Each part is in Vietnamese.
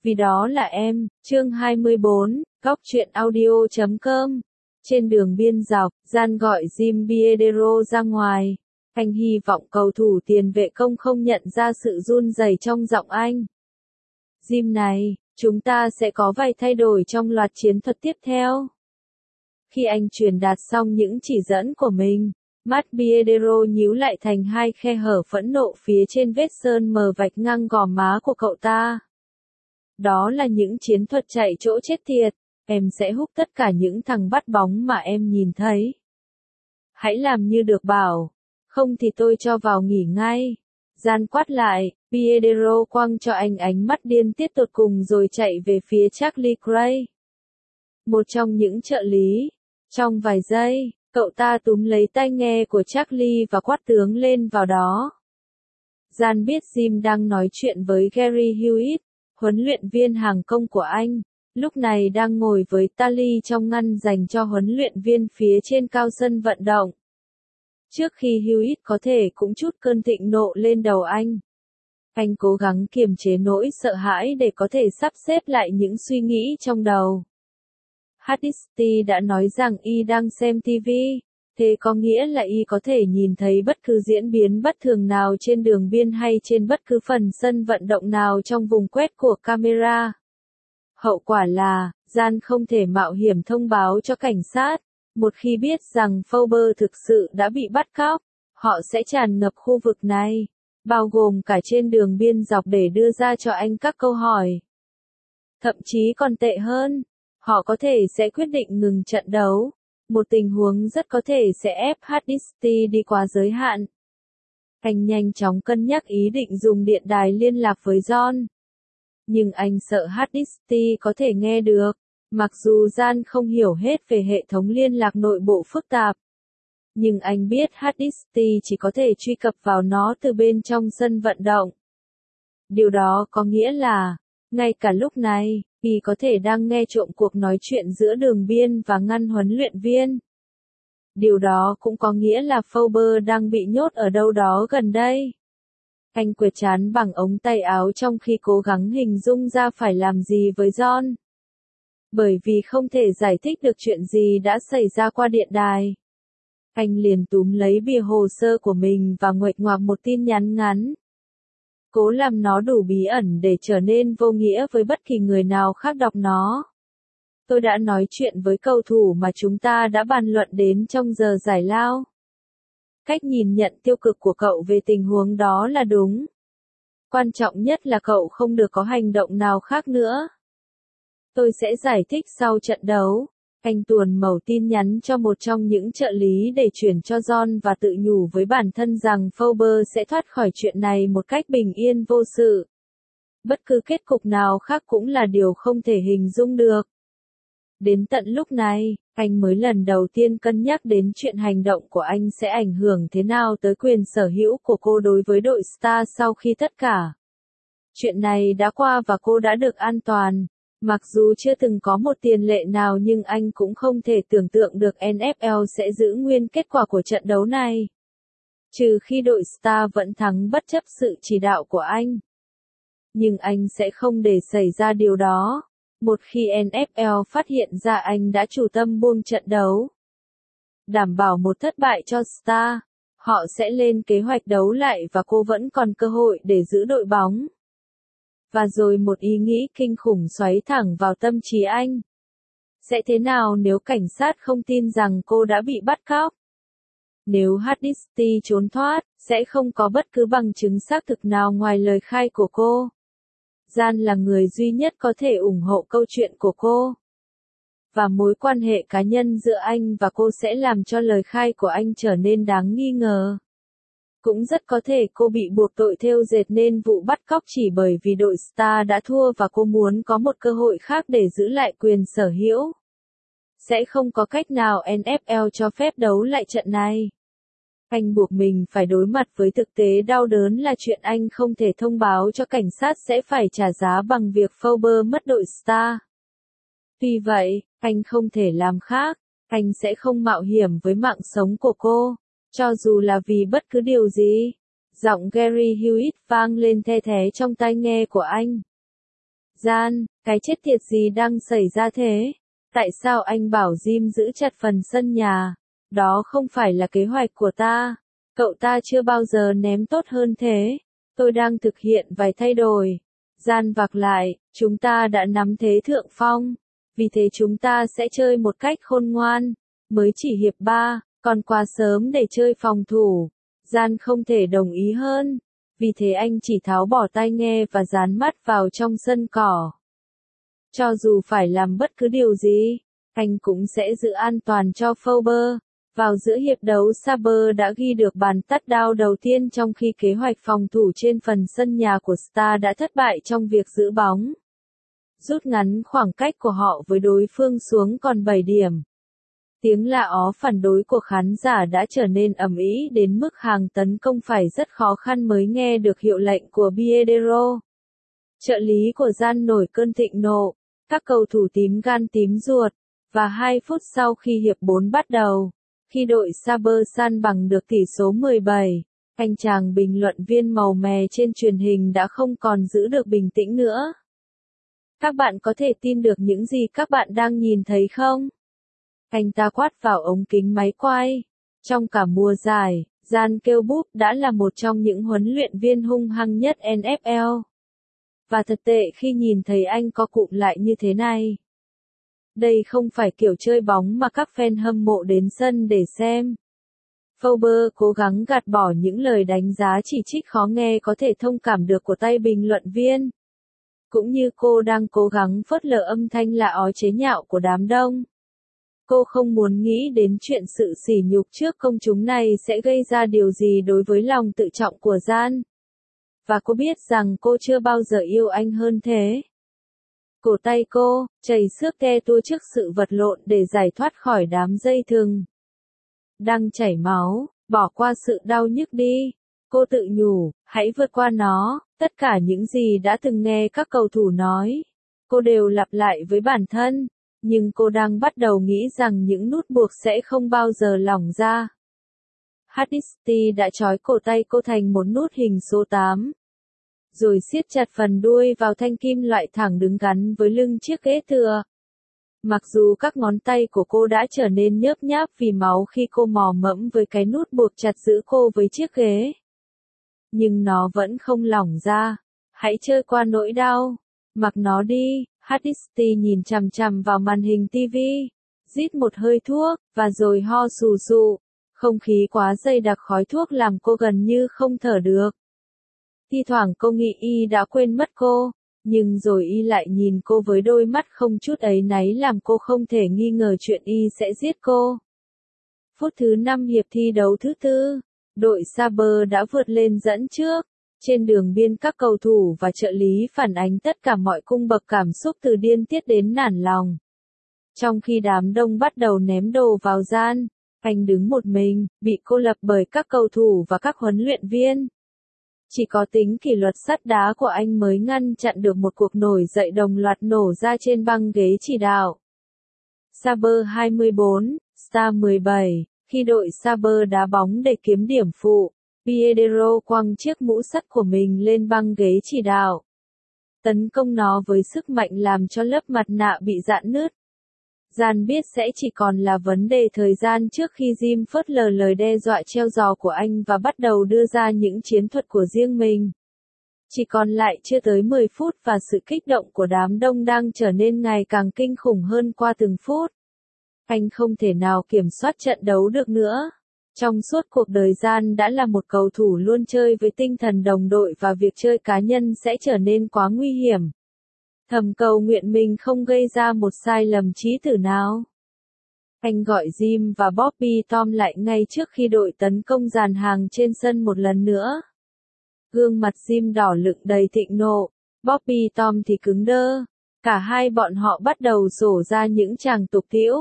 Vì đó là em, chương 24, góc truyện audio.com. Trên đường biên dọc, Gian gọi Jim Biedero ra ngoài. Anh hy vọng cầu thủ tiền vệ công không nhận ra sự run rẩy trong giọng anh. Jim này, chúng ta sẽ có vài thay đổi trong loạt chiến thuật tiếp theo. Khi anh truyền đạt xong những chỉ dẫn của mình, mắt Biedero nhíu lại thành hai khe hở phẫn nộ phía trên vết sơn mờ vạch ngang gò má của cậu ta. Đó là những chiến thuật chạy chỗ chết tiệt, em sẽ húc tất cả những thằng bắt bóng mà em nhìn thấy. Hãy làm như được bảo, không thì tôi cho vào nghỉ ngay. Gian quát lại, Biedero quăng cho anh ánh mắt điên tiết tột cùng rồi chạy về phía Charlie Gray. Một trong những trợ lý. Trong vài giây, cậu ta túm lấy tai nghe của Charlie và quát tướng lên vào đó. Gian biết Jim đang nói chuyện với Gary Hewitt, huấn luyện viên hàng công của anh, lúc này đang ngồi với Tally trong ngăn dành cho huấn luyện viên phía trên cao sân vận động. Trước khi Hewitt có thể cũng chút cơn thịnh nộ lên đầu anh cố gắng kiềm chế nỗi sợ hãi để có thể sắp xếp lại những suy nghĩ trong đầu. Hardisty đã nói rằng y đang xem TV, thế có nghĩa là y có thể nhìn thấy bất cứ diễn biến bất thường nào trên đường biên hay trên bất cứ phần sân vận động nào trong vùng quét của camera. Hậu quả là, Gian không thể mạo hiểm thông báo cho cảnh sát. Một khi biết rằng Fowler thực sự đã bị bắt cóc, họ sẽ tràn ngập khu vực này, bao gồm cả trên đường biên dọc để đưa ra cho anh các câu hỏi. Thậm chí còn tệ hơn, họ có thể sẽ quyết định ngừng trận đấu, một tình huống rất có thể sẽ ép Hardisty đi quá giới hạn. Anh nhanh chóng cân nhắc ý định dùng điện đài liên lạc với John. Nhưng anh sợ Hardisty có thể nghe được, mặc dù Gian không hiểu hết về hệ thống liên lạc nội bộ phức tạp. Nhưng anh biết Hardisty chỉ có thể truy cập vào nó từ bên trong sân vận động. Điều đó có nghĩa là, ngay cả lúc này, y có thể đang nghe trộm cuộc nói chuyện giữa đường biên và ngăn huấn luyện viên. Điều đó cũng có nghĩa là Fowler đang bị nhốt ở đâu đó gần đây. Anh quệt trán bằng ống tay áo trong khi cố gắng hình dung ra phải làm gì với John. Bởi vì không thể giải thích được chuyện gì đã xảy ra qua điện đài. Anh liền túm lấy bìa hồ sơ của mình và nguệch ngoạc một tin nhắn ngắn. Cố làm nó đủ bí ẩn để trở nên vô nghĩa với bất kỳ người nào khác đọc nó. Tôi đã nói chuyện với cầu thủ mà chúng ta đã bàn luận đến trong giờ giải lao. Cách nhìn nhận tiêu cực của cậu về tình huống đó là đúng. Quan trọng nhất là cậu không được có hành động nào khác nữa. Tôi sẽ giải thích sau trận đấu. Anh tuồn mẩu tin nhắn cho một trong những trợ lý để chuyển cho John và tự nhủ với bản thân rằng Fowler sẽ thoát khỏi chuyện này một cách bình yên vô sự. Bất cứ kết cục nào khác cũng là điều không thể hình dung được. Đến tận lúc này, anh mới lần đầu tiên cân nhắc đến chuyện hành động của anh sẽ ảnh hưởng thế nào tới quyền sở hữu của cô đối với đội Star sau khi tất cả chuyện này đã qua và cô đã được an toàn. Mặc dù chưa từng có một tiền lệ nào nhưng anh cũng không thể tưởng tượng được NFL sẽ giữ nguyên kết quả của trận đấu này. Trừ khi đội Star vẫn thắng bất chấp sự chỉ đạo của anh. Nhưng anh sẽ không để xảy ra điều đó. Một khi NFL phát hiện ra anh đã chủ tâm buông trận đấu. Đảm bảo một thất bại cho Star, họ sẽ lên kế hoạch đấu lại và cô vẫn còn cơ hội để giữ đội bóng. Và rồi một ý nghĩ kinh khủng xoáy thẳng vào tâm trí anh. Sẽ thế nào nếu cảnh sát không tin rằng cô đã bị bắt cóc? Nếu Hardisty trốn thoát, sẽ không có bất cứ bằng chứng xác thực nào ngoài lời khai của cô. Gian là người duy nhất có thể ủng hộ câu chuyện của cô. Và mối quan hệ cá nhân giữa anh và cô sẽ làm cho lời khai của anh trở nên đáng nghi ngờ. Cũng rất có thể cô bị buộc tội thêu dệt nên vụ bắt cóc chỉ bởi vì đội Star đã thua và cô muốn có một cơ hội khác để giữ lại quyền sở hữu. Sẽ không có cách nào NFL cho phép đấu lại trận này. Anh buộc mình phải đối mặt với thực tế đau đớn là chuyện anh không thể thông báo cho cảnh sát sẽ phải trả giá bằng việc Fowler mất đội Star. Vì vậy, anh không thể làm khác, anh sẽ không mạo hiểm với mạng sống của cô. Cho dù là vì bất cứ điều gì. Giọng Gary Hewitt vang lên the thé trong tai nghe của anh. Gian, cái chết tiệt gì đang xảy ra thế? Tại sao anh bảo Jim giữ chặt phần sân nhà? Đó không phải là kế hoạch của ta. Cậu ta chưa bao giờ ném tốt hơn thế. Tôi đang thực hiện vài thay đổi. Gian vạc lại, chúng ta đã nắm thế thượng phong. Vì thế chúng ta sẽ chơi một cách khôn ngoan. Mới chỉ hiệp 3, còn quá sớm để chơi phòng thủ. Gian không thể đồng ý hơn. Vì thế anh chỉ tháo bỏ tai nghe và dán mắt vào trong sân cỏ. Cho dù phải làm bất cứ điều gì, anh cũng sẽ giữ an toàn cho Fowler. Vào giữa hiệp đấu Saber đã ghi được bàn touchdown đầu tiên trong khi kế hoạch phòng thủ trên phần sân nhà của Star đã thất bại trong việc giữ bóng. Rút ngắn khoảng cách của họ với đối phương xuống còn 7 điểm. Tiếng la ó phản đối của khán giả đã trở nên ầm ĩ đến mức hàng tấn công phải rất khó khăn mới nghe được hiệu lệnh của Biedero. Trợ lý của Gian nổi cơn thịnh nộ, các cầu thủ tím gan tím ruột, và 2 phút sau khi hiệp 4 bắt đầu, khi đội Saber san bằng được tỷ số 17, anh chàng bình luận viên màu mè trên truyền hình đã không còn giữ được bình tĩnh nữa. Các bạn có thể tin được những gì các bạn đang nhìn thấy không? Anh ta quát vào ống kính máy quay. Trong cả mùa giải, Gian kêu búp đã là một trong những huấn luyện viên hung hăng nhất NFL. Và thật tệ khi nhìn thấy anh co cụm lại như thế này. Đây không phải kiểu chơi bóng mà các fan hâm mộ đến sân để xem. Fowler cố gắng gạt bỏ những lời đánh giá chỉ trích khó nghe có thể thông cảm được của tay bình luận viên. Cũng như cô đang cố gắng phớt lờ âm thanh la ó chế nhạo của đám đông. Cô không muốn nghĩ đến chuyện sự sỉ nhục trước công chúng này sẽ gây ra điều gì đối với lòng tự trọng của Gian. Và cô biết rằng cô chưa bao giờ yêu anh hơn thế. Cổ tay cô, chảy xước te tua trước sự vật lộn để giải thoát khỏi đám dây thừng. Đang chảy máu, bỏ qua sự đau nhức đi. Cô tự nhủ, hãy vượt qua nó, tất cả những gì đã từng nghe các cầu thủ nói. Cô đều lặp lại với bản thân, nhưng cô đang bắt đầu nghĩ rằng những nút buộc sẽ không bao giờ lỏng ra. Hardisty đã trói cổ tay cô thành một nút hình số 8. Rồi siết chặt phần đuôi vào thanh kim loại thẳng đứng gắn với lưng chiếc ghế tựa. Mặc dù các ngón tay của cô đã trở nên nhớp nháp vì máu khi cô mò mẫm với cái nút buộc chặt giữ cô với chiếc ghế. Nhưng nó vẫn không lỏng ra. Hãy chơi qua nỗi đau. Mặc nó đi. Hardisty nhìn chằm chằm vào màn hình TV. Rít một hơi thuốc, và rồi ho sù sụ. Không khí quá dày đặc khói thuốc làm cô gần như không thở được. Thi thoảng cô nghĩ y đã quên mất cô, nhưng rồi y lại nhìn cô với đôi mắt không chút áy náy làm cô không thể nghi ngờ chuyện y sẽ giết cô. Phút thứ 5 hiệp thi đấu thứ 4, đội Saber đã vượt lên dẫn trước. Trên đường biên các cầu thủ và trợ lý phản ánh tất cả mọi cung bậc cảm xúc từ điên tiết đến nản lòng. Trong khi đám đông bắt đầu ném đồ vào Gian, anh đứng một mình, bị cô lập bởi các cầu thủ và các huấn luyện viên. Chỉ có tính kỷ luật sắt đá của anh mới ngăn chặn được một cuộc nổi dậy đồng loạt nổ ra trên băng ghế chỉ đạo. Saber 24, Star 17, khi đội Saber đá bóng để kiếm điểm phụ, Biedero quăng chiếc mũ sắt của mình lên băng ghế chỉ đạo. Tấn công nó với sức mạnh làm cho lớp mặt nạ bị rạn nứt. Gian biết sẽ chỉ còn là vấn đề thời gian trước khi Jim phớt lờ lời đe dọa treo giò của anh và bắt đầu đưa ra những chiến thuật của riêng mình. Chỉ còn lại chưa tới 10 phút và sự kích động của đám đông đang trở nên ngày càng kinh khủng hơn qua từng phút. Anh không thể nào kiểm soát trận đấu được nữa. Trong suốt cuộc đời Gian đã là một cầu thủ luôn chơi với tinh thần đồng đội và việc chơi cá nhân sẽ trở nên quá nguy hiểm. Thầm cầu nguyện mình không gây ra một sai lầm chí tử nào. Anh gọi Jim và Bobby Tom lại ngay trước khi đội tấn công dàn hàng trên sân một lần nữa. Gương mặt Jim đỏ lựng đầy thịnh nộ, Bobby Tom thì cứng đơ. Cả hai bọn họ bắt đầu rổ ra những tràng tục tĩu.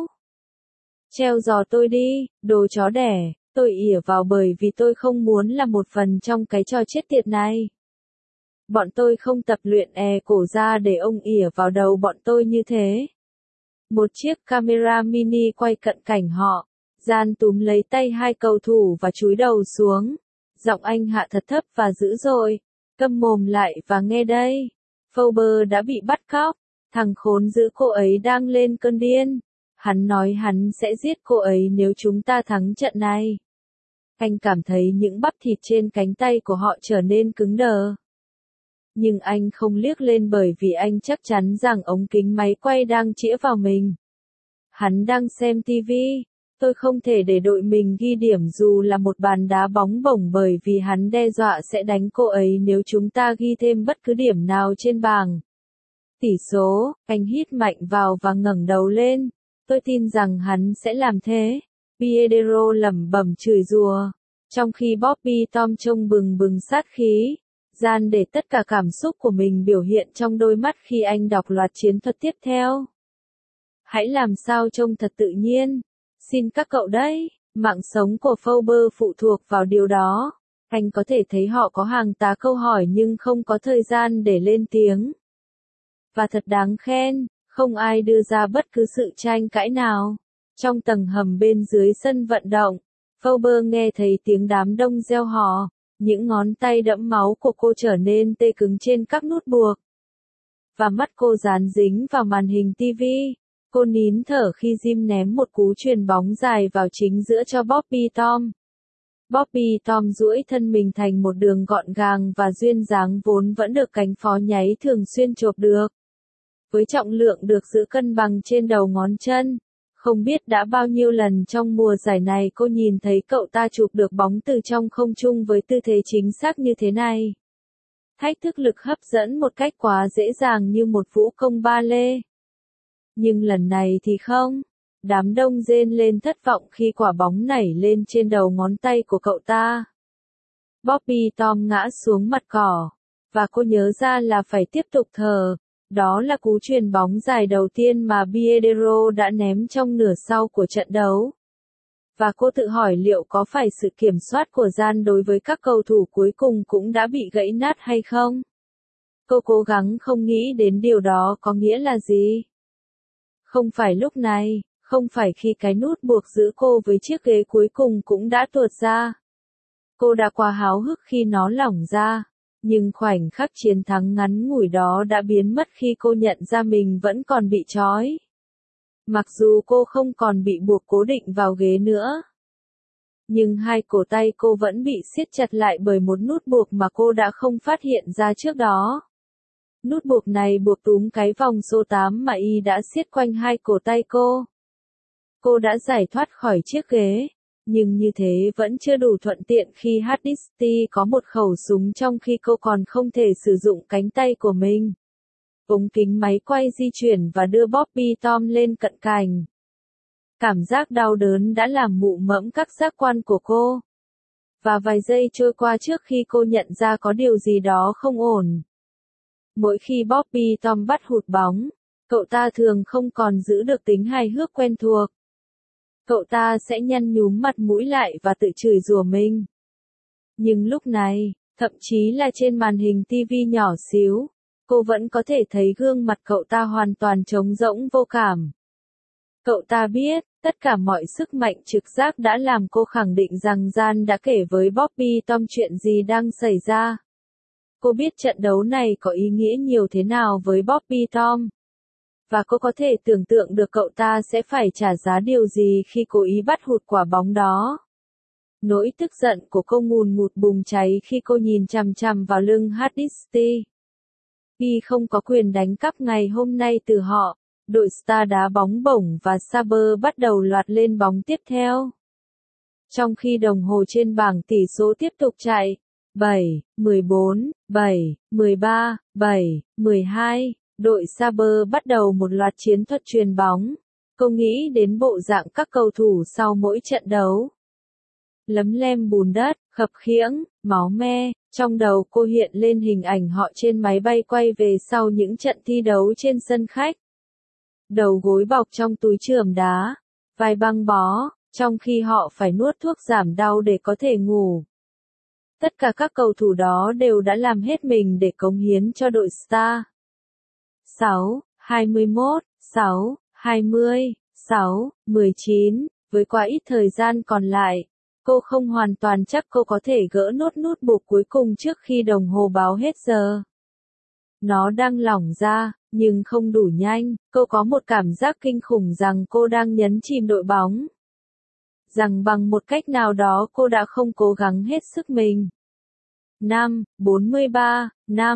Treo giò tôi đi, đồ chó đẻ, tôi ỉa vào bởi vì tôi không muốn là một phần trong cái trò chết tiệt này. Bọn tôi không tập luyện cổ ra để ông ỉa vào đầu bọn tôi như thế. Một chiếc camera mini quay cận cảnh họ. Gian túm lấy tay hai cầu thủ và chúi đầu xuống. Giọng anh hạ thật thấp và dữ dội. Câm mồm lại và nghe đây. Fowler đã bị bắt cóc, thằng khốn giữ cô ấy đang lên cơn điên. Hắn nói hắn sẽ giết cô ấy nếu chúng ta thắng trận này. Anh cảm thấy những bắp thịt trên cánh tay của họ trở nên cứng đờ. Nhưng anh không liếc lên bởi vì anh chắc chắn rằng ống kính máy quay đang chĩa vào mình. Hắn đang xem TV. Tôi không thể để đội mình ghi điểm dù là một bàn đá bóng bổng bởi vì hắn đe dọa sẽ đánh cô ấy nếu chúng ta ghi thêm bất cứ điểm nào trên bảng tỷ số. Anh hít mạnh vào và ngẩng đầu lên. Tôi tin rằng hắn sẽ làm thế. Piedro lẩm bẩm chửi rủa, trong khi Bobby Tom trông bừng bừng sát khí. Gian để tất cả cảm xúc của mình biểu hiện trong đôi mắt khi anh đọc loạt chiến thuật tiếp theo. Hãy làm sao trông thật tự nhiên. Xin các cậu đấy, mạng sống của Fowler phụ thuộc vào điều đó. Anh có thể thấy họ có hàng tá câu hỏi nhưng không có thời gian để lên tiếng. Và thật đáng khen, không ai đưa ra bất cứ sự tranh cãi nào. Trong tầng hầm bên dưới sân vận động, Fowler nghe thấy tiếng đám đông reo hò. Những ngón tay đẫm máu của cô trở nên tê cứng trên các nút buộc. Và mắt cô dán dính vào màn hình TV. Cô nín thở khi Jim ném một cú chuyền bóng dài vào chính giữa cho Bobby Tom. Bobby Tom duỗi thân mình thành một đường gọn gàng và duyên dáng vốn vẫn được cánh phó nháy thường xuyên chộp được. Với trọng lượng được giữ cân bằng trên đầu ngón chân. Không biết đã bao nhiêu lần trong mùa giải này cô nhìn thấy cậu ta chụp được bóng từ trong không trung với tư thế chính xác như thế này. Thách thức lực hấp dẫn một cách quá dễ dàng như một vũ công ba lê. Nhưng lần này thì không. Đám đông rên lên thất vọng khi quả bóng nảy lên trên đầu ngón tay của cậu ta. Bobby Tom ngã xuống mặt cỏ. Và cô nhớ ra là phải tiếp tục thở. Đó là cú chuyền bóng dài đầu tiên mà Piedro đã ném trong nửa sau của trận đấu. Và cô tự hỏi liệu có phải sự kiểm soát của Gian đối với các cầu thủ cuối cùng cũng đã bị gãy nát hay không? Cô cố gắng không nghĩ đến điều đó có nghĩa là gì. Không phải lúc này, không phải khi cái nút buộc giữ cô với chiếc ghế cuối cùng cũng đã tuột ra. Cô đã quá háo hức khi nó lỏng ra. Nhưng khoảnh khắc chiến thắng ngắn ngủi đó đã biến mất khi cô nhận ra mình vẫn còn bị trói. Mặc dù cô không còn bị buộc cố định vào ghế nữa. Nhưng hai cổ tay cô vẫn bị siết chặt lại bởi một nút buộc mà cô đã không phát hiện ra trước đó. Nút buộc này buộc túm cái vòng số 8 mà y đã siết quanh hai cổ tay cô. Cô đã giải thoát khỏi chiếc ghế. Nhưng như thế vẫn chưa đủ thuận tiện khi Hardisty có một khẩu súng trong khi cô còn không thể sử dụng cánh tay của mình. Ống kính máy quay di chuyển và đưa Bobby Tom lên cận cảnh. Cảm giác đau đớn đã làm mụ mẫm các giác quan của cô. Và vài giây trôi qua trước khi cô nhận ra có điều gì đó không ổn. Mỗi khi Bobby Tom bắt hụt bóng, cậu ta thường không còn giữ được tính hài hước quen thuộc. Cậu ta sẽ nhăn nhúm mặt mũi lại và tự chửi rủa mình. Nhưng lúc này, thậm chí là trên màn hình TV nhỏ xíu, cô vẫn có thể thấy gương mặt cậu ta hoàn toàn trống rỗng vô cảm. Cậu ta biết, tất cả mọi sức mạnh trực giác đã làm cô khẳng định rằng Gian đã kể với Bobby Tom chuyện gì đang xảy ra. Cô biết trận đấu này có ý nghĩa nhiều thế nào với Bobby Tom. Và cô có thể tưởng tượng được cậu ta sẽ phải trả giá điều gì khi cố ý bắt hụt quả bóng đó. Nỗi tức giận của cô ngùn ngụt bùng cháy khi cô nhìn chằm chằm vào lưng Hardisty. Y không có quyền đánh cắp ngày hôm nay từ họ. Đội Star đá bóng bổng và Saber bắt đầu loạt lên bóng tiếp theo. Trong khi đồng hồ trên bảng tỷ số tiếp tục chạy. 7, 14, 7, 13, 7, 12. Đội Saber bắt đầu một loạt chiến thuật chuyền bóng. Cô nghĩ đến bộ dạng các cầu thủ sau mỗi trận đấu. Lấm lem bùn đất, khập khiễng, máu me. Trong đầu cô hiện lên hình ảnh họ trên máy bay quay về sau những trận thi đấu trên sân khách. Đầu gối bọc trong túi chườm đá, vai băng bó, trong khi họ phải nuốt thuốc giảm đau để có thể ngủ. Tất cả các cầu thủ đó đều đã làm hết mình để cống hiến cho đội Star. 6, 21, 6, 20, 6, 19, với quá ít thời gian còn lại, cô không hoàn toàn chắc cô có thể gỡ nốt nút buộc cuối cùng trước khi đồng hồ báo hết giờ. Nó đang lỏng ra, nhưng không đủ nhanh. Cô có một cảm giác kinh khủng rằng cô đang nhấn chìm đội bóng. Rằng bằng một cách nào đó cô đã không cố gắng hết sức mình. 5-43,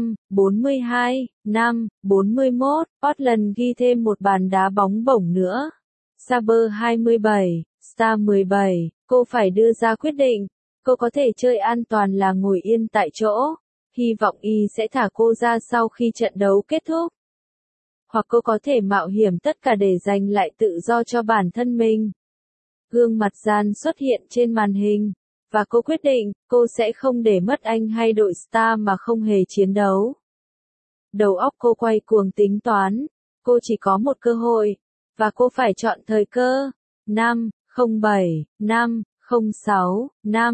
5-42, 5-41, Portland ghi thêm một bàn đá bóng bổng nữa. Saber 27, Star 17, cô phải đưa ra quyết định. Cô có thể chơi an toàn là ngồi yên tại chỗ. Hy vọng y sẽ thả cô ra sau khi trận đấu kết thúc. Hoặc cô có thể mạo hiểm tất cả để giành lại tự do cho bản thân mình. Gương mặt Jan xuất hiện trên màn hình. Và cô quyết định, cô sẽ không để mất anh hay đội Star mà không hề chiến đấu. Đầu óc cô quay cuồng tính toán. Cô chỉ có một cơ hội. Và cô phải chọn thời cơ. 5-07, 5-06,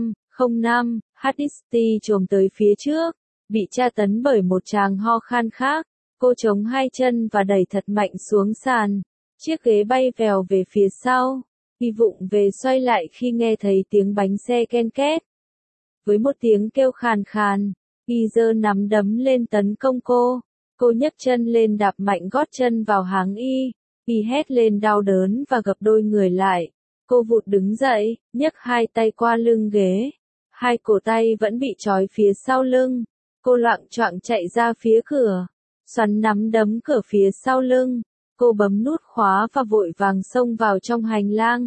5-05, Hardisty chồm tới phía trước. Bị tra tấn bởi một tràng ho khan khác. Cô chống hai chân và đẩy thật mạnh xuống sàn. Chiếc ghế bay vèo về phía sau. Y vụng về xoay lại khi nghe thấy tiếng bánh xe ken két. Với một tiếng kêu khàn khàn, Y giơ nắm đấm lên tấn công cô. Cô nhấc chân lên đạp mạnh gót chân vào háng Y. Y hét lên đau đớn và gập đôi người lại. Cô vụt đứng dậy, nhấc hai tay qua lưng ghế. Hai cổ tay vẫn bị trói phía sau lưng. Cô loạng choạng chạy ra phía cửa. Xoắn nắm đấm cửa phía sau lưng. Cô bấm nút khóa và vội vàng xông vào trong hành lang.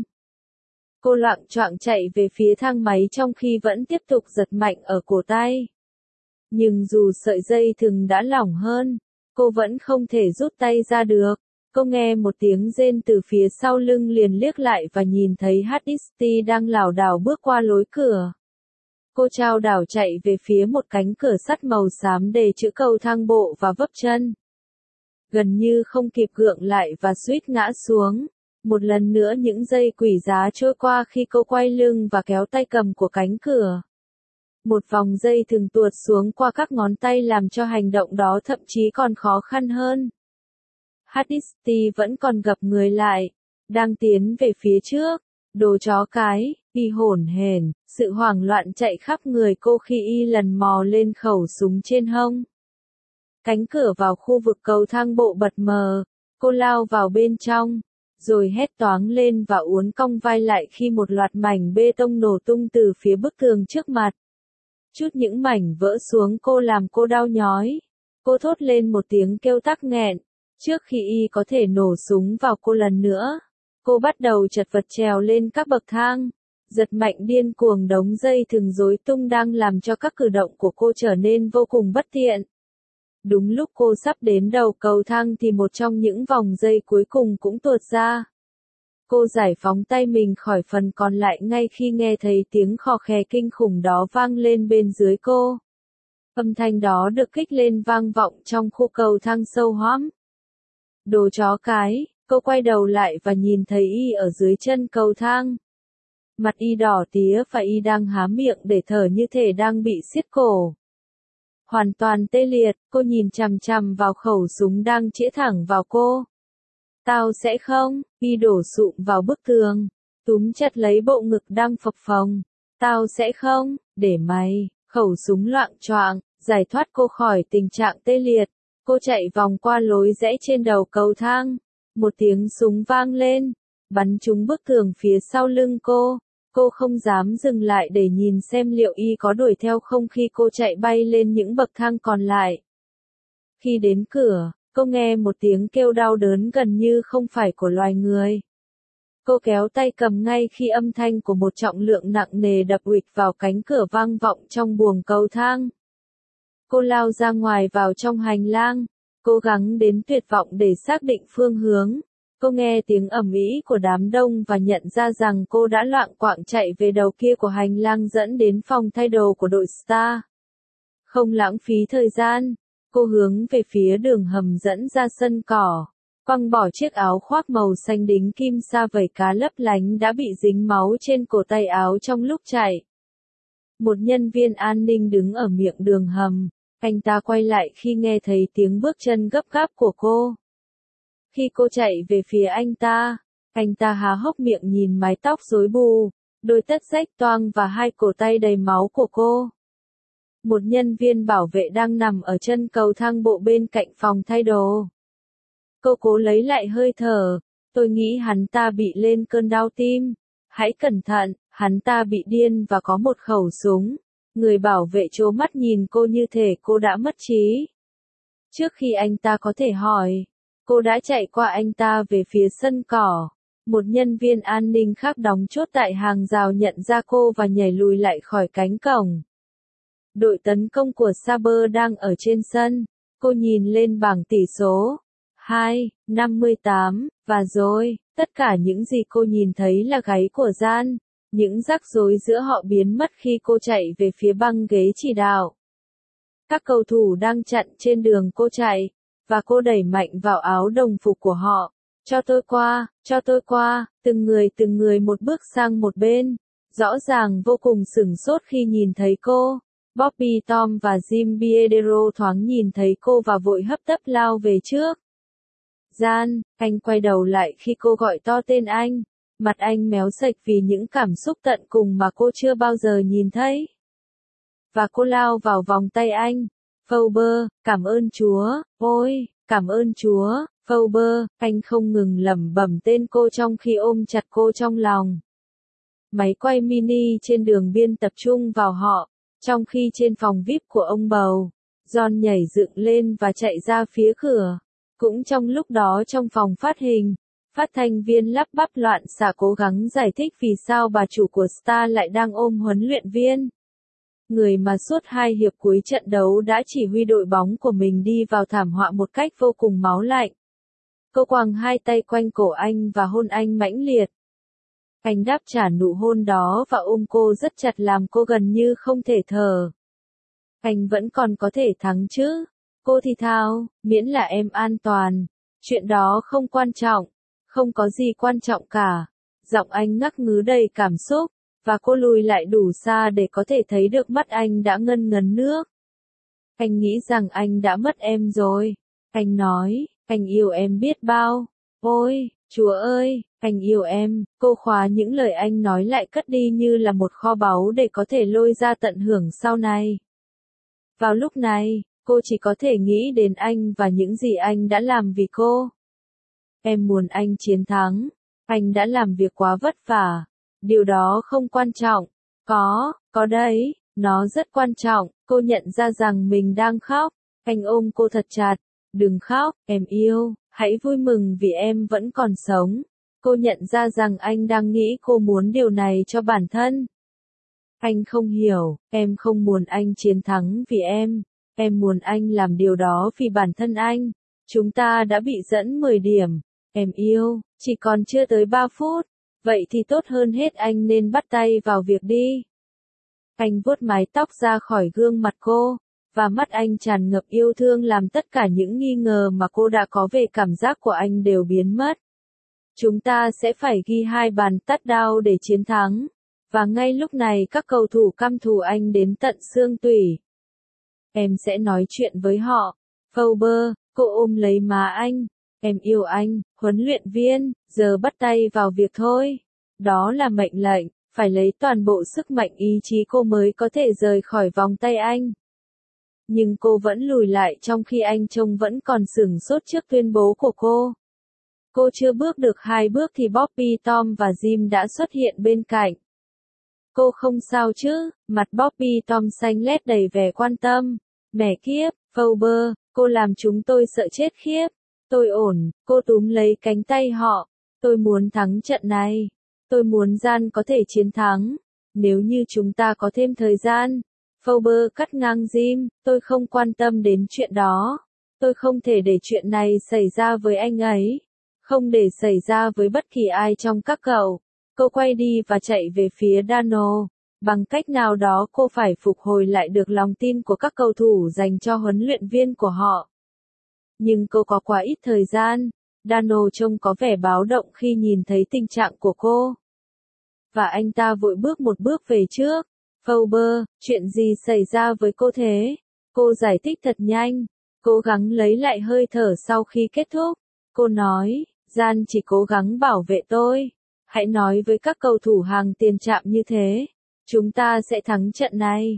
Cô loạng choạng chạy về phía thang máy trong khi vẫn tiếp tục giật mạnh ở cổ tay. Nhưng dù sợi dây thừng đã lỏng hơn, cô vẫn không thể rút tay ra được. Cô nghe một tiếng rên từ phía sau lưng liền liếc lại và nhìn thấy Hardisty đang lảo đảo bước qua lối cửa. Cô chao đảo chạy về phía một cánh cửa sắt màu xám đề chữ cầu thang bộ và vấp chân. Gần như không kịp gượng lại và suýt ngã xuống. Một lần nữa những giây quỷ giá trôi qua khi cô quay lưng và kéo tay cầm của cánh cửa. Một vòng dây thừng tuột xuống qua các ngón tay làm cho hành động đó thậm chí còn khó khăn hơn. Hardisty vẫn còn gập người lại, đang tiến về phía trước. Đồ chó cái, Y hổn hển, sự hoảng loạn chạy khắp người cô khi Y lần mò lên khẩu súng trên hông. Cánh cửa vào khu vực cầu thang bộ bật mờ, cô lao vào bên trong, rồi hét toáng lên và uốn cong vai lại khi một loạt mảnh bê tông nổ tung từ phía bức tường trước mặt. Chút những mảnh vỡ xuống cô làm cô đau nhói. Cô thốt lên một tiếng kêu tắc nghẹn. Trước khi Y có thể nổ súng vào cô lần nữa, cô bắt đầu chật vật trèo lên các bậc thang. Giật mạnh điên cuồng đống dây thừng rối tung đang làm cho các cử động của cô trở nên vô cùng bất tiện. Đúng lúc cô sắp đến đầu cầu thang thì một trong những vòng dây cuối cùng cũng tuột ra. Cô giải phóng tay mình khỏi phần còn lại ngay khi nghe thấy tiếng khò khè kinh khủng đó vang lên bên dưới cô. Âm thanh đó được kích lên vang vọng trong khu cầu thang sâu hoắm. Đồ chó cái, cô quay đầu lại và nhìn thấy Y ở dưới chân cầu thang. Mặt Y đỏ tía và Y đang há miệng để thở như thể đang bị siết cổ. Hoàn toàn tê liệt, cô nhìn chằm chằm vào khẩu súng đang chĩa thẳng vào cô. Tao sẽ không, Y đổ sụm vào bức tường, túm chặt lấy bộ ngực đang phập phồng. Tao sẽ không, để mày, khẩu súng loạng choạng, giải thoát cô khỏi tình trạng tê liệt. Cô chạy vòng qua lối rẽ trên đầu cầu thang. Một tiếng súng vang lên, bắn trúng bức tường phía sau lưng cô. Cô không dám dừng lại để nhìn xem liệu Y có đuổi theo không khi cô chạy bay lên những bậc thang còn lại. Khi đến cửa, cô nghe một tiếng kêu đau đớn gần như không phải của loài người. Cô kéo tay cầm ngay khi âm thanh của một trọng lượng nặng nề đập uịch vào cánh cửa vang vọng trong buồng cầu thang. Cô lao ra ngoài vào trong hành lang, cố gắng đến tuyệt vọng để xác định phương hướng. Cô nghe tiếng ầm ĩ của đám đông và nhận ra rằng cô đã loạng quạng chạy về đầu kia của hành lang dẫn đến phòng thay đồ của đội Star. Không lãng phí thời gian, cô hướng về phía đường hầm dẫn ra sân cỏ, quăng bỏ chiếc áo khoác màu xanh đính kim sa vảy cá lấp lánh đã bị dính máu trên cổ tay áo trong lúc chạy. Một nhân viên an ninh đứng ở miệng đường hầm, anh ta quay lại khi nghe thấy tiếng bước chân gấp gáp của cô. Khi cô chạy về phía anh ta há hốc miệng nhìn mái tóc rối bù, đôi tất rách toang và hai cổ tay đầy máu của cô. Một nhân viên bảo vệ đang nằm ở chân cầu thang bộ bên cạnh phòng thay đồ. Cô cố lấy lại hơi thở. Tôi nghĩ hắn ta bị lên cơn đau tim. Hãy cẩn thận, hắn ta bị điên và có một khẩu súng. Người bảo vệ trố mắt nhìn cô như thể cô đã mất trí. Trước khi anh ta có thể hỏi, cô đã chạy qua anh ta về phía sân cỏ. Một nhân viên an ninh khác đóng chốt tại hàng rào nhận ra cô và nhảy lùi lại khỏi cánh cổng. Đội tấn công của Saber đang ở trên sân. Cô nhìn lên bảng tỷ số. 2-58, và rồi, tất cả những gì cô nhìn thấy là gáy của Gian. Những rắc rối giữa họ biến mất khi cô chạy về phía băng ghế chỉ đạo. Các cầu thủ đang chặn trên đường cô chạy, và cô đẩy mạnh vào áo đồng phục của họ. Cho tôi qua, từng người một bước sang một bên. Rõ ràng vô cùng sửng sốt khi nhìn thấy cô. Bobby Tom và Jim Biedero thoáng nhìn thấy cô và vội hấp tấp lao về trước. Gian, anh quay đầu lại khi cô gọi to tên anh. Mặt anh méo sạch vì những cảm xúc tận cùng mà cô chưa bao giờ nhìn thấy. Và cô lao vào vòng tay anh. Fowler, cảm ơn Chúa, ôi, cảm ơn Chúa, Fowler, anh không ngừng lẩm bẩm tên cô trong khi ôm chặt cô trong lòng. Máy quay mini trên đường biên tập trung vào họ, trong khi trên phòng VIP của ông bầu, John nhảy dựng lên và chạy ra phía cửa. Cũng trong lúc đó trong phòng phát hình, phát thanh viên lắp bắp loạn xạ cố gắng giải thích vì sao bà chủ của Star lại đang ôm huấn luyện viên. Người mà suốt 2 hiệp cuối trận đấu đã chỉ huy đội bóng của mình đi vào thảm họa một cách vô cùng máu lạnh. Cô quàng 2 tay quanh cổ anh và hôn anh mãnh liệt. Anh đáp trả nụ hôn đó và ôm cô rất chặt làm cô gần như không thể thở. Anh vẫn còn có thể thắng chứ? Cô thì thào, miễn là em an toàn. Chuyện đó không quan trọng. Không có gì quan trọng cả. Giọng anh ngắc ngứ đầy cảm xúc, và cô lùi lại đủ xa để có thể thấy được mắt anh đã ngân ngấn nước. Anh nghĩ rằng anh đã mất em rồi. Anh nói, anh yêu em biết bao. Ôi, Chúa ơi, anh yêu em. Cô khóa những lời anh nói lại cất đi như là một kho báu để có thể lôi ra tận hưởng sau này. Vào lúc này, cô chỉ có thể nghĩ đến anh và những gì anh đã làm vì cô. Em muốn anh chiến thắng. Anh đã làm việc quá vất vả. Điều đó không quan trọng. Có đấy, nó rất quan trọng. Cô nhận ra rằng mình đang khóc. Anh ôm cô thật chặt. Đừng khóc, em yêu. Hãy vui mừng vì em vẫn còn sống. Cô nhận ra rằng anh đang nghĩ cô muốn điều này cho bản thân. Anh không hiểu, em không muốn anh chiến thắng vì em. Em muốn anh làm điều đó vì bản thân anh. Chúng ta đã bị dẫn 10 điểm. Em yêu, chỉ còn chưa tới 3 phút. Vậy thì tốt hơn hết anh nên bắt tay vào việc đi. Anh vuốt mái tóc ra khỏi gương mặt cô, và mắt anh tràn ngập yêu thương làm tất cả những nghi ngờ mà cô đã có về cảm giác của anh đều biến mất. Chúng ta sẽ phải ghi 2 bàn touchdown để chiến thắng. Và ngay lúc này các cầu thủ căm thù anh đến tận xương tủy. Em sẽ nói chuyện với họ. Fowler, cô ôm lấy má anh. Em yêu anh, huấn luyện viên, giờ bắt tay vào việc thôi. Đó là mệnh lệnh, phải lấy toàn bộ sức mạnh ý chí cô mới có thể rời khỏi vòng tay anh. Nhưng cô vẫn lùi lại trong khi anh trông vẫn còn sửng sốt trước tuyên bố của cô. Cô chưa bước được 2 bước thì Bobby Tom và Jim đã xuất hiện bên cạnh. Cô không sao chứ? Mặt Bobby Tom xanh lét đầy vẻ quan tâm. Mẹ kiếp, Fowler, cô làm chúng tôi sợ chết khiếp. Tôi ổn, cô túm lấy cánh tay họ. Tôi muốn thắng trận này. Tôi muốn Gian có thể chiến thắng. Nếu như chúng ta có thêm thời gian. Fowler cắt ngang Jim, tôi không quan tâm đến chuyện đó. Tôi không thể để chuyện này xảy ra với anh ấy. Không để xảy ra với bất kỳ ai trong các cậu. Cô quay đi và chạy về phía Dano. Bằng cách nào đó cô phải phục hồi lại được lòng tin của các cầu thủ dành cho huấn luyện viên của họ. Nhưng cô có quá ít thời gian. Dano trông có vẻ báo động khi nhìn thấy tình trạng của cô. Và anh ta vội bước một bước về trước. Fowler, chuyện gì xảy ra với cô thế? Cô giải thích thật nhanh. Cố gắng lấy lại hơi thở sau khi kết thúc. Cô nói, Gian chỉ cố gắng bảo vệ tôi. Hãy nói với các cầu thủ hàng tiền trạm như thế. Chúng ta sẽ thắng trận này.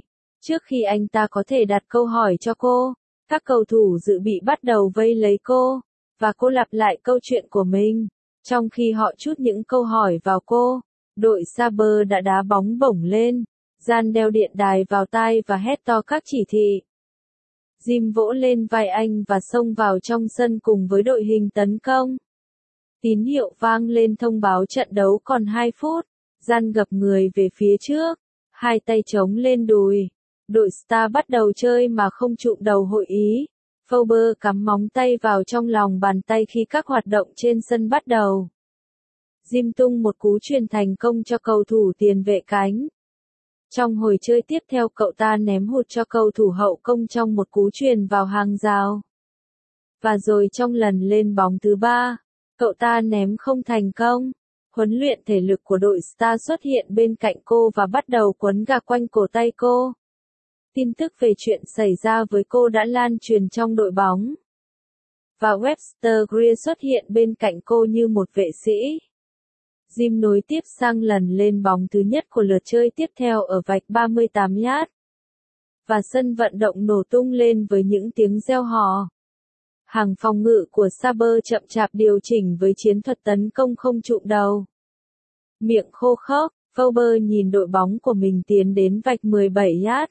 Trước khi anh ta có thể đặt câu hỏi cho cô, các cầu thủ dự bị bắt đầu vây lấy cô, và cô lặp lại câu chuyện của mình. Trong khi họ trút những câu hỏi vào cô, đội Sabre đã đá bóng bổng lên. Jan đeo điện đài vào tai và hét to các chỉ thị. Jim vỗ lên vai anh và xông vào trong sân cùng với đội hình tấn công. Tín hiệu vang lên thông báo trận đấu còn 2 phút. Jan gập người về phía trước, hai tay chống lên đùi. Đội Star bắt đầu chơi mà không chụm đầu hội ý. Fowler cắm móng tay vào trong lòng bàn tay khi các hoạt động trên sân bắt đầu. Jim tung một cú chuyền thành công cho cầu thủ tiền vệ cánh. Trong hồi chơi tiếp theo cậu ta ném hụt cho cầu thủ hậu công trong một cú chuyền vào hàng rào. Và rồi trong lần lên bóng thứ 3, cậu ta ném không thành công. Huấn luyện thể lực của đội Star xuất hiện bên cạnh cô và bắt đầu quấn gạc quanh cổ tay cô. Tin tức về chuyện xảy ra với cô đã lan truyền trong đội bóng. Và Webster Greer xuất hiện bên cạnh cô như một vệ sĩ. Jim nối tiếp sang lần lên bóng thứ nhất của lượt chơi tiếp theo ở vạch 38 yard. Và sân vận động nổ tung lên với những tiếng reo hò. Hàng phòng ngự của Sabre chậm chạp điều chỉnh với chiến thuật tấn công không chụm đầu. Miệng khô khốc, Fowler nhìn đội bóng của mình tiến đến vạch 17 yard.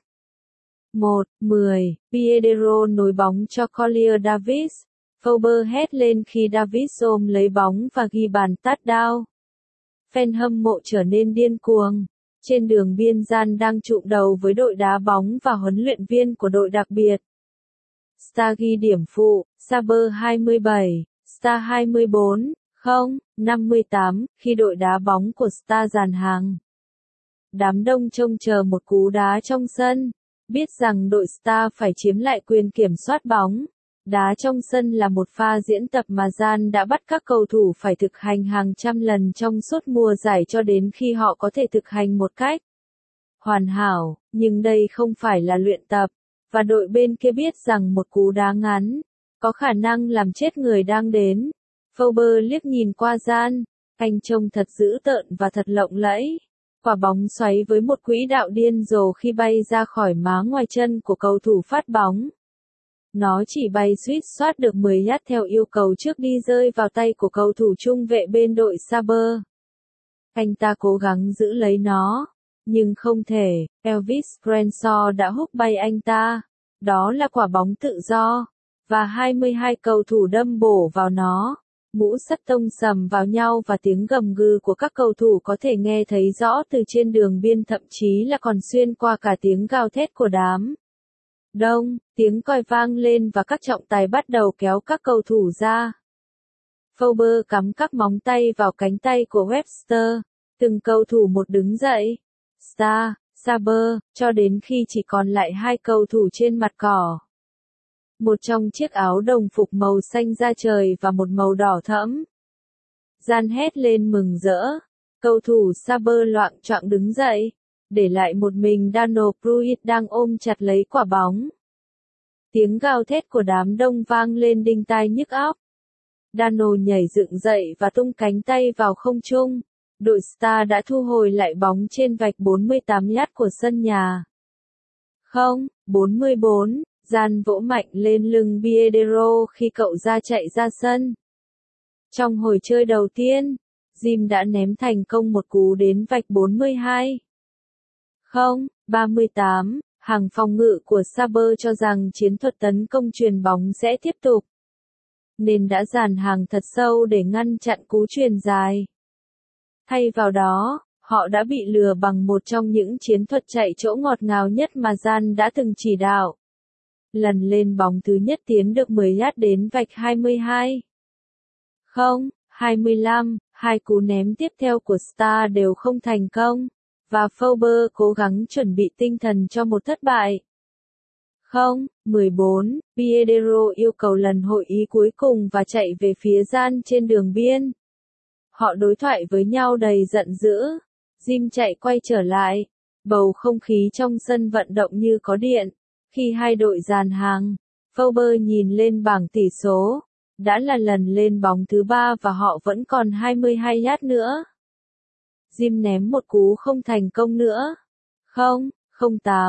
1-10, Piedro nối bóng cho Collier Davis. Fowler hét lên khi Davis ôm lấy bóng và ghi bàn touchdown. Fan hâm mộ trở nên điên cuồng. Trên đường biên Jan đang chụm đầu với đội đá bóng và huấn luyện viên của đội đặc biệt. Star ghi điểm phụ, Sabre 27, Star 24, 58, khi đội đá bóng của Star dàn hàng. Đám đông trông chờ một cú đá trong sân, biết rằng đội Star phải chiếm lại quyền kiểm soát bóng. Đá trong sân là một pha diễn tập mà Jan đã bắt các cầu thủ phải thực hành hàng trăm lần trong suốt mùa giải cho đến khi họ có thể thực hành một cách hoàn hảo, nhưng đây không phải là luyện tập, và đội bên kia biết rằng một cú đá ngắn có khả năng làm chết người đang đến. Fowler liếc nhìn qua Jan, anh trông thật dữ tợn và thật lộng lẫy. Quả bóng xoáy với một quỹ đạo điên rồ khi bay ra khỏi má ngoài chân của cầu thủ phát bóng. Nó chỉ bay suýt soát được 10 yard theo yêu cầu trước đi rơi vào tay của cầu thủ trung vệ bên đội Sabre. Anh ta cố gắng giữ lấy nó, nhưng không thể. Elvis Crenshaw đã húc bay anh ta. Đó là quả bóng tự do, và 22 cầu thủ đâm bổ vào nó. Mũ sắt tông sầm vào nhau và tiếng gầm gừ của các cầu thủ có thể nghe thấy rõ từ trên đường biên, thậm chí là còn xuyên qua cả tiếng gào thét của đám đông. Tiếng còi vang lên và các trọng tài bắt đầu kéo các cầu thủ ra. Fowler cắm các móng tay vào cánh tay của Webster. Từng cầu thủ một đứng dậy. Star, Sabre, cho đến khi chỉ còn lại 2 cầu thủ trên mặt cỏ. Một trong chiếc áo đồng phục màu xanh da trời và một màu đỏ thẫm. Jan hét lên mừng rỡ. Cầu thủ Sabre loạng choạng đứng dậy, để lại một mình Daniel Pruitt đang ôm chặt lấy quả bóng. Tiếng gào thét của đám đông vang lên đinh tai nhức óc. Daniel nhảy dựng dậy và tung cánh tay vào không trung. Đội Star đã thu hồi lại bóng trên vạch 48 yard của sân nhà. 44, Jan vỗ mạnh lên lưng Piedro khi cậu ra chạy ra sân. Trong hồi chơi đầu tiên, Jim đã ném thành công một cú đến vạch 42. 38, hàng phòng ngự của Sabre cho rằng chiến thuật tấn công chuyền bóng sẽ tiếp tục, nên đã dàn hàng thật sâu để ngăn chặn cú chuyền dài. Thay vào đó, họ đã bị lừa bằng một trong những chiến thuật chạy chỗ ngọt ngào nhất mà Jan đã từng chỉ đạo. Lần lên bóng thứ nhất tiến được 10 yard đến vạch 22. 25, 2 cú ném tiếp theo của Star đều không thành công, và Fowler cố gắng chuẩn bị tinh thần cho một thất bại. 14, Piedro yêu cầu lần hội ý cuối cùng và chạy về phía Jan trên đường biên. Họ đối thoại với nhau đầy giận dữ. Jim chạy quay trở lại. Bầu không khí trong sân vận động như có điện. Khi hai đội dàn hàng, Fowler nhìn lên bảng tỷ số. Đã là lần lên bóng thứ 3 và họ vẫn còn 22 yard nữa. Jim ném một cú không thành công nữa. 08,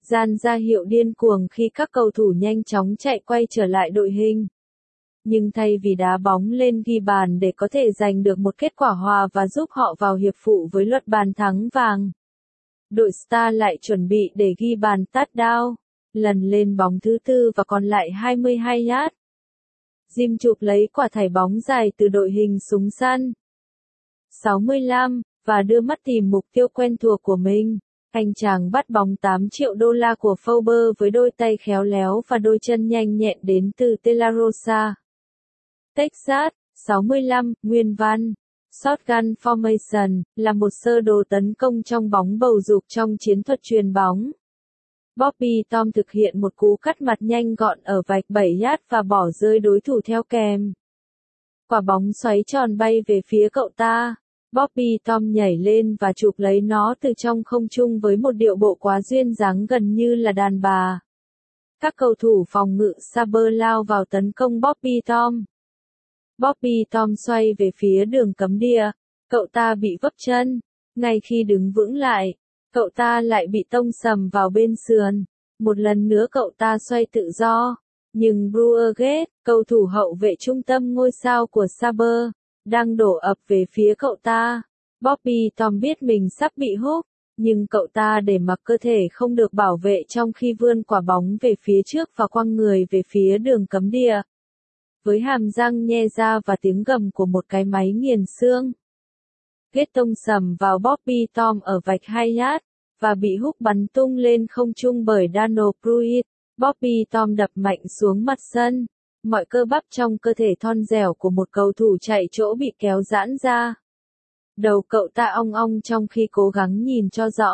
Gian ra hiệu điên cuồng khi các cầu thủ nhanh chóng chạy quay trở lại đội hình. Nhưng thay vì đá bóng lên ghi bàn để có thể giành được một kết quả hòa và giúp họ vào hiệp phụ với luật bàn thắng vàng, đội Star lại chuẩn bị để ghi bàn touchdown, lần lên bóng thứ tư và còn lại 22 yard. Jim chụp lấy quả thảy bóng dài từ đội hình súng săn 65 và đưa mắt tìm mục tiêu quen thuộc của mình. Anh chàng bắt bóng 8 triệu đô la của Fowler với đôi tay khéo léo và đôi chân nhanh nhẹn đến từ Tularosa, Texas. 65, nguyên văn. Shotgun formation là một sơ đồ tấn công trong bóng bầu dục trong chiến thuật chuyền bóng. Bobby Tom thực hiện một cú cắt mặt nhanh gọn ở vạch 7 yard và bỏ rơi đối thủ theo kèm. Quả bóng xoáy tròn bay về phía cậu ta. Bobby Tom nhảy lên và chụp lấy nó từ trong không trung với một điệu bộ quá duyên dáng gần như là đàn bà. Các cầu thủ phòng ngự Saber lao vào tấn công Bobby Tom. Bobby Tom xoay về phía đường cấm địa. Cậu ta bị vấp chân. Ngay khi đứng vững lại, cậu ta lại bị tông sầm vào bên sườn. Một lần nữa cậu ta xoay tự do. Nhưng Bruegel, cầu thủ hậu vệ trung tâm ngôi sao của Saber, đang đổ ập về phía cậu ta. Bobby Tom biết mình sắp bị húc, nhưng cậu ta để mặc cơ thể không được bảo vệ trong khi vươn quả bóng về phía trước và quăng người về phía đường cấm địa. Với hàm răng nhe ra và tiếng gầm của một cái máy nghiền xương, Ghét tông sầm vào Bobby Tom ở vạch 2 yard, và bị húc bắn tung lên không trung bởi Daniel Pruitt. Bobby Tom đập mạnh xuống mặt sân. Mọi cơ bắp trong cơ thể thon dẻo của một cầu thủ chạy chỗ bị kéo giãn ra. Đầu cậu ta ong ong trong khi cố gắng nhìn cho rõ.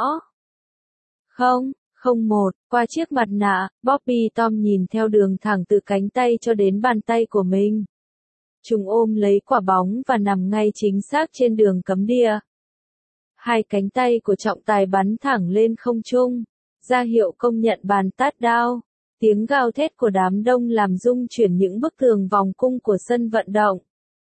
0-1, qua chiếc mặt nạ, Bobby Tom nhìn theo đường thẳng từ cánh tay cho đến bàn tay của mình. Chúng ôm lấy quả bóng và nằm ngay chính xác trên đường cấm địa. Hai cánh tay của trọng tài bắn thẳng lên không trung, ra hiệu công nhận bàn touchdown. Tiếng gào thét của đám đông làm rung chuyển những bức tường vòng cung của sân vận động.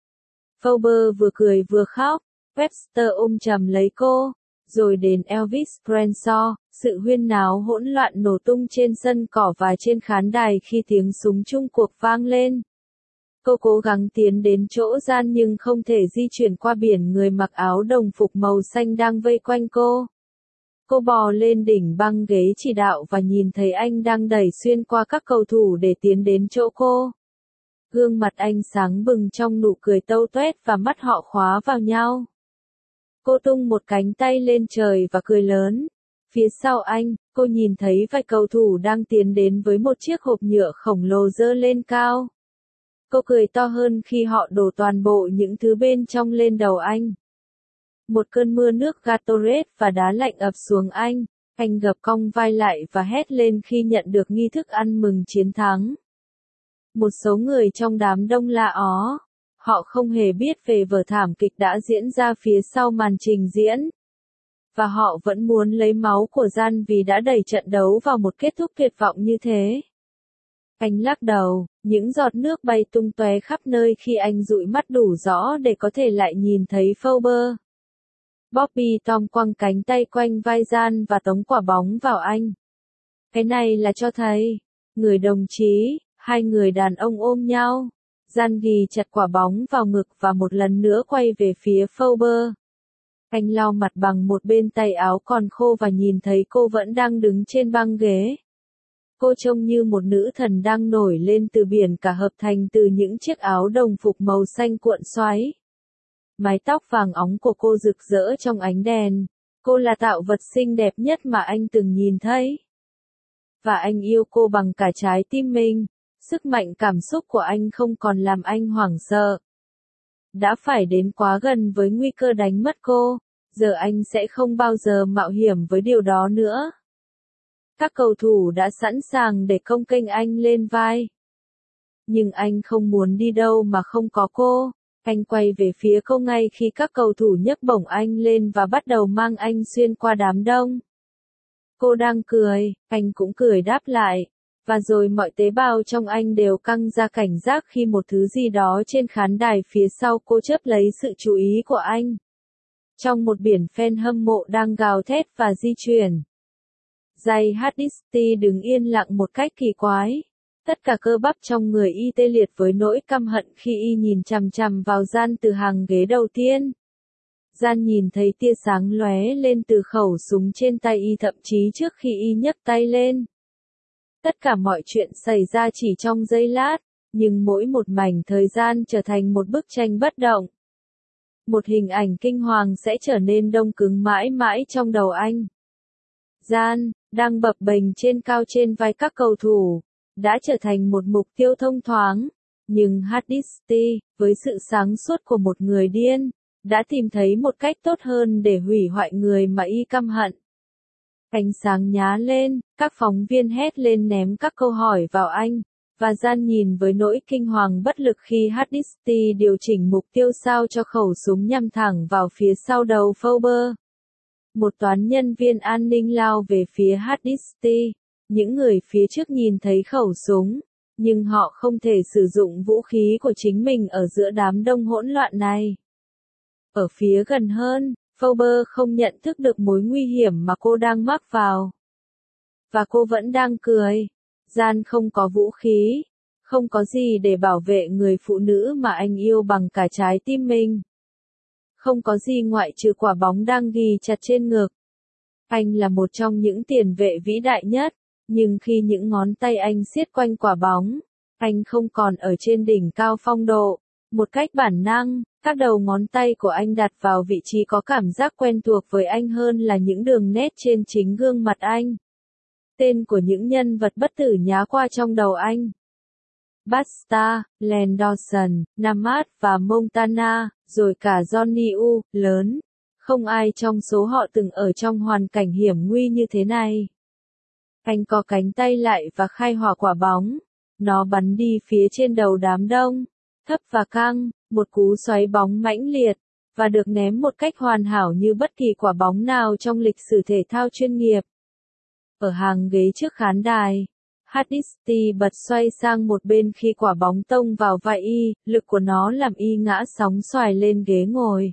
Fowler vừa cười vừa khóc. Webster ôm chầm lấy cô. Rồi đến Elvis Presley. Sự huyên náo hỗn loạn nổ tung trên sân cỏ và trên khán đài khi tiếng súng chung cuộc vang lên. Cô cố gắng tiến đến chỗ Gian nhưng không thể di chuyển qua biển người mặc áo đồng phục màu xanh đang vây quanh cô. Cô bò lên đỉnh băng ghế chỉ đạo và nhìn thấy anh đang đẩy xuyên qua các cầu thủ để tiến đến chỗ cô. Gương mặt anh sáng bừng trong nụ cười tâu tuét và mắt họ khóa vào nhau. Cô tung một cánh tay lên trời và cười lớn. Phía sau anh, cô nhìn thấy vài cầu thủ đang tiến đến với một chiếc hộp nhựa khổng lồ dơ lên cao. Cô cười to hơn khi họ đổ toàn bộ những thứ bên trong lên đầu anh. Một cơn mưa nước Gatorade và đá lạnh ập xuống anh. Anh gập cong vai lại và hét lên khi nhận được nghi thức ăn mừng chiến thắng. Một số người trong đám đông la ó. Họ không hề biết về vở thảm kịch đã diễn ra phía sau màn trình diễn. Và họ vẫn muốn lấy máu của Gian vì đã đẩy trận đấu vào một kết thúc tuyệt vọng như thế. Anh lắc đầu, những giọt nước bay tung tóe khắp nơi khi anh dụi mắt đủ rõ để có thể lại nhìn thấy Fowler. Bobby Tom quăng cánh tay quanh vai Gian và tống quả bóng vào anh. Cái này là cho thấy, người đồng chí, hai người đàn ông ôm nhau. Gian ghì chặt quả bóng vào ngực và một lần nữa quay về phía Fowler. Anh lau mặt bằng một bên tay áo còn khô và nhìn thấy cô vẫn đang đứng trên băng ghế. Cô trông như một nữ thần đang nổi lên từ biển cả hợp thành từ những chiếc áo đồng phục màu xanh cuộn xoáy. Mái tóc vàng óng của cô rực rỡ trong ánh đèn. Cô là tạo vật xinh đẹp nhất mà anh từng nhìn thấy. Và anh yêu cô bằng cả trái tim mình. Sức mạnh cảm xúc của anh không còn làm anh hoảng sợ. Đã phải đến quá gần với nguy cơ đánh mất cô, giờ anh sẽ không bao giờ mạo hiểm với điều đó nữa. Các cầu thủ đã sẵn sàng để công kênh anh lên vai. Nhưng anh không muốn đi đâu mà không có cô. Anh quay về phía cô ngay khi các cầu thủ nhấc bổng anh lên và bắt đầu mang anh xuyên qua đám đông. Cô đang cười, anh cũng cười đáp lại. Và rồi mọi tế bào trong anh đều căng ra cảnh giác khi một thứ gì đó trên khán đài phía sau cô chớp lấy sự chú ý của anh. Trong một biển fan hâm mộ đang gào thét và di chuyển. Dây Hardisty đứng yên lặng một cách kỳ quái. Tất cả cơ bắp trong người y tê liệt với nỗi căm hận khi y nhìn chằm chằm vào Gian từ hàng ghế đầu tiên. Gian nhìn thấy tia sáng lóe lên từ khẩu súng trên tay y thậm chí trước khi y nhấc tay lên. Tất cả mọi chuyện xảy ra chỉ trong giây lát, nhưng mỗi một mảnh thời gian trở thành một bức tranh bất động. Một hình ảnh kinh hoàng sẽ trở nên đông cứng mãi mãi trong đầu anh. Gian, đang bập bềnh trên cao trên vai các cầu thủ, đã trở thành một mục tiêu thông thoáng, nhưng Hardisty, với sự sáng suốt của một người điên, đã tìm thấy một cách tốt hơn để hủy hoại người mà y căm hận. Ánh sáng nhá lên, các phóng viên hét lên ném các câu hỏi vào anh, và Gian nhìn với nỗi kinh hoàng bất lực khi Hardisty điều chỉnh mục tiêu sao cho khẩu súng nhắm thẳng vào phía sau đầu Fowler. Một toán nhân viên an ninh lao về phía Hardisty. Những người phía trước nhìn thấy khẩu súng, nhưng họ không thể sử dụng vũ khí của chính mình ở giữa đám đông hỗn loạn này. Ở phía gần hơn, Fowler không nhận thức được mối nguy hiểm mà cô đang mắc vào. Và cô vẫn đang cười. Gian không có vũ khí, không có gì để bảo vệ người phụ nữ mà anh yêu bằng cả trái tim mình. Không có gì ngoại trừ quả bóng đang ghi chặt trên ngực. Anh là một trong những tiền vệ vĩ đại nhất, nhưng khi những ngón tay anh siết quanh quả bóng, anh không còn ở trên đỉnh cao phong độ. Một cách bản năng, các đầu ngón tay của anh đặt vào vị trí có cảm giác quen thuộc với anh hơn là những đường nét trên chính gương mặt anh. Tên của những nhân vật bất tử nhá qua trong đầu anh. Buster, Len Dawson, Namad và Montana, rồi cả Johnny U, lớn. Không ai trong số họ từng ở trong hoàn cảnh hiểm nguy như thế này. Anh co cánh tay lại và khai hỏa quả bóng. Nó bắn đi phía trên đầu đám đông. Thấp và căng, một cú xoáy bóng mãnh liệt, và được ném một cách hoàn hảo như bất kỳ quả bóng nào trong lịch sử thể thao chuyên nghiệp. Ở hàng ghế trước khán đài, Hardisty bật xoay sang một bên khi quả bóng tông vào vai y, lực của nó làm y ngã sóng xoài lên ghế ngồi.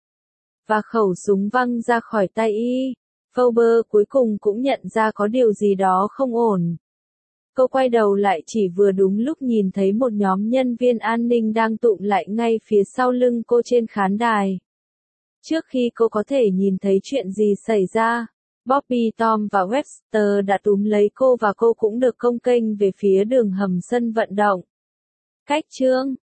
Và khẩu súng văng ra khỏi tay y. Fowler cuối cùng cũng nhận ra có điều gì đó không ổn. Cô quay đầu lại chỉ vừa đúng lúc nhìn thấy một nhóm nhân viên an ninh đang tụm lại ngay phía sau lưng cô trên khán đài. Trước khi cô có thể nhìn thấy chuyện gì xảy ra, Bobby, Tom và Webster đã túm lấy cô và cô cũng được cong kênh về phía đường hầm sân vận động. Cách chương